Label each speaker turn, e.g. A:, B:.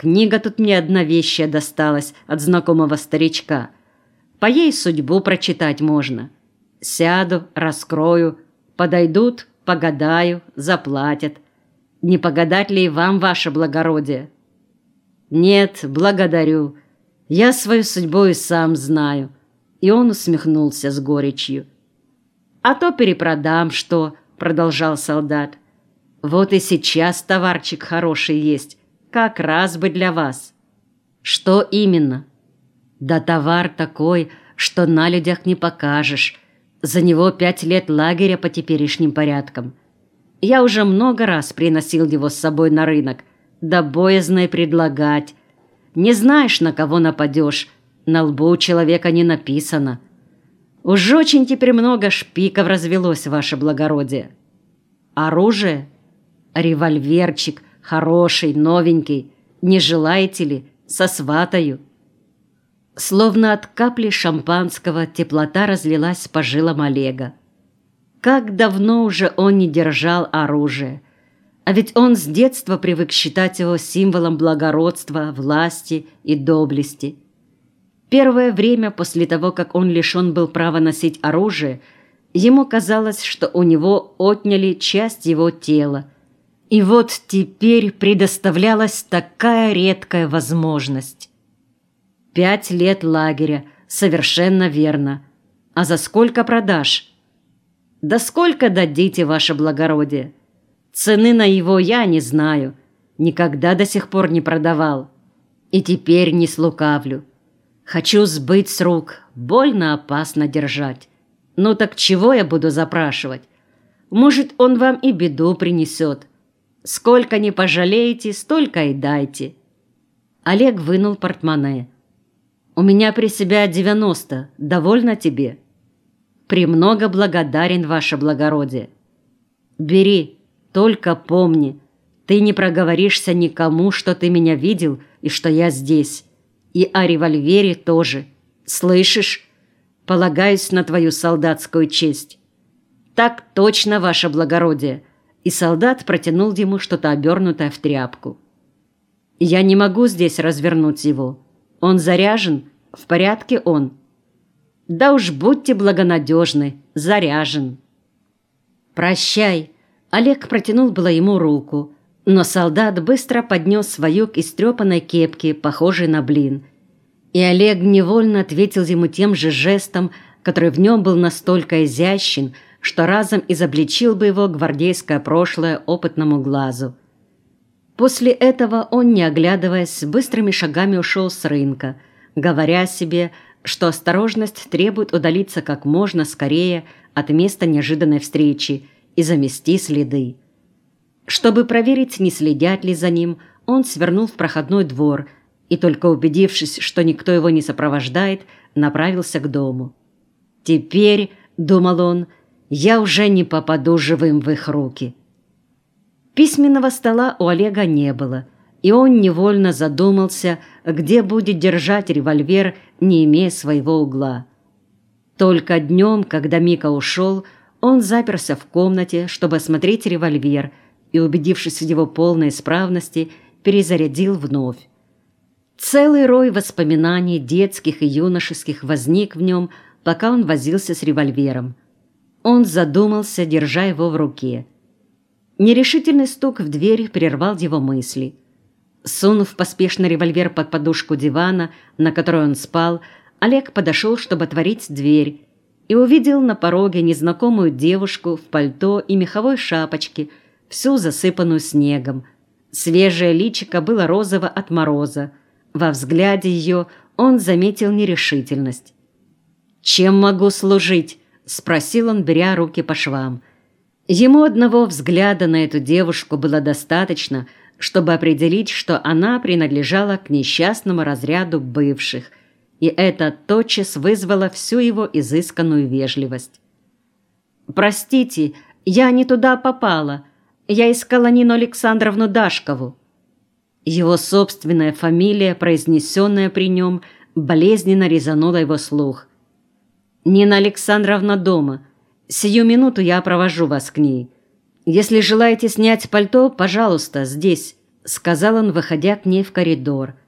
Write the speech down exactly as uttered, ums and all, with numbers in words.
A: Книга тут мне одна вещая досталась от знакомого старичка. По ей судьбу прочитать можно. Сяду, раскрою, подойдут, погадаю, заплатят. Не погадать ли и вам, ваше благородие? Нет, благодарю. Я свою судьбу и сам знаю. И он усмехнулся с горечью. А то перепродам, что, продолжал солдат. Вот и сейчас товарчик хороший есть, как раз бы для вас. Что именно? Да товар такой, что на людях не покажешь. За него пять лет лагеря по теперешним порядкам. Я уже много раз приносил его с собой на рынок, да боязно и предлагать. Не знаешь, на кого нападешь, на лбу у человека не написано. Уж очень теперь много шпиков развелось, ваше благородие. Оружие? Револьверчик, хороший, новенький. Не желаете ли? Сосватаю. Словно от капли шампанского теплота разлилась по жилам Олега. Как давно уже он не держал оружие. А ведь он с детства привык считать его символом благородства, власти и доблести. Первое время после того, как он лишен был права носить оружие, ему казалось, что у него отняли часть его тела. И вот теперь предоставлялась такая редкая возможность. Пять лет лагеря, совершенно верно. А за сколько продашь? Да сколько дадите, ваше благородие? Цены на его я не знаю, никогда до сих пор не продавал. И теперь не слукавлю. Хочу сбыть с рук, больно опасно держать. Ну так чего я буду запрашивать? Может, он вам и беду принесет. Сколько не пожалеете, столько и дайте. Олег вынул портмоне. У меня при себя девяносто, довольно тебе? Премного благодарен, ваше благородие. Бери, только помни, ты не проговоришься никому, что ты меня видел и что я здесь. И о револьвере тоже. Слышишь? Полагаюсь на твою солдатскую честь. Так точно, ваше благородие. И солдат протянул ему что-то обернутое в тряпку. Я не могу здесь развернуть его. Он заряжен? В порядке он? Да уж будьте благонадежны, заряжен. Прощай. Олег протянул было ему руку, но солдат быстро поднес свою к истрепанной кепке, похожей на блин. И Олег невольно ответил ему тем же жестом, который в нем был настолько изящен, что разом изобличил бы его гвардейское прошлое опытному глазу. После этого он, не оглядываясь, быстрыми шагами ушел с рынка, говоря себе, что осторожность требует удалиться как можно скорее от места неожиданной встречи и замести следы. Чтобы проверить, не следят ли за ним, он свернул в проходной двор и, только убедившись, что никто его не сопровождает, направился к дому. «Теперь, — думал он, — я уже не попаду живым в их руки». Письменного стола у Олега не было, и он невольно задумался, где будет держать револьвер, не имея своего угла. Только днем, когда Мика ушел, он заперся в комнате, чтобы осмотреть револьвер, и, убедившись в его полной исправности, перезарядил вновь. Целый рой воспоминаний детских и юношеских возник в нем, пока он возился с револьвером. Он задумался, держа его в руке. Нерешительный стук в дверь прервал его мысли. Сунув поспешно револьвер под подушку дивана, на которой он спал, Олег подошел, чтобы отворить дверь, и увидел на пороге незнакомую девушку в пальто и меховой шапочке, всю засыпанную снегом. Свежее личико было розово от мороза. Во взгляде ее он заметил нерешительность. «Чем могу служить?» – спросил он, беря руки по швам. Ему одного взгляда на эту девушку было достаточно, чтобы определить, что она принадлежала к несчастному разряду бывших, и это тотчас вызвало всю его изысканную вежливость. «Простите, я не туда попала. Я искала Нину Александровну Дашкову». Его собственная фамилия, произнесенная при нем, болезненно резанула его слух. «Нина Александровна дома. Сию минуту я провожу вас к ней. Если желаете снять пальто, пожалуйста, здесь, сказал он, выходя к ней в коридор.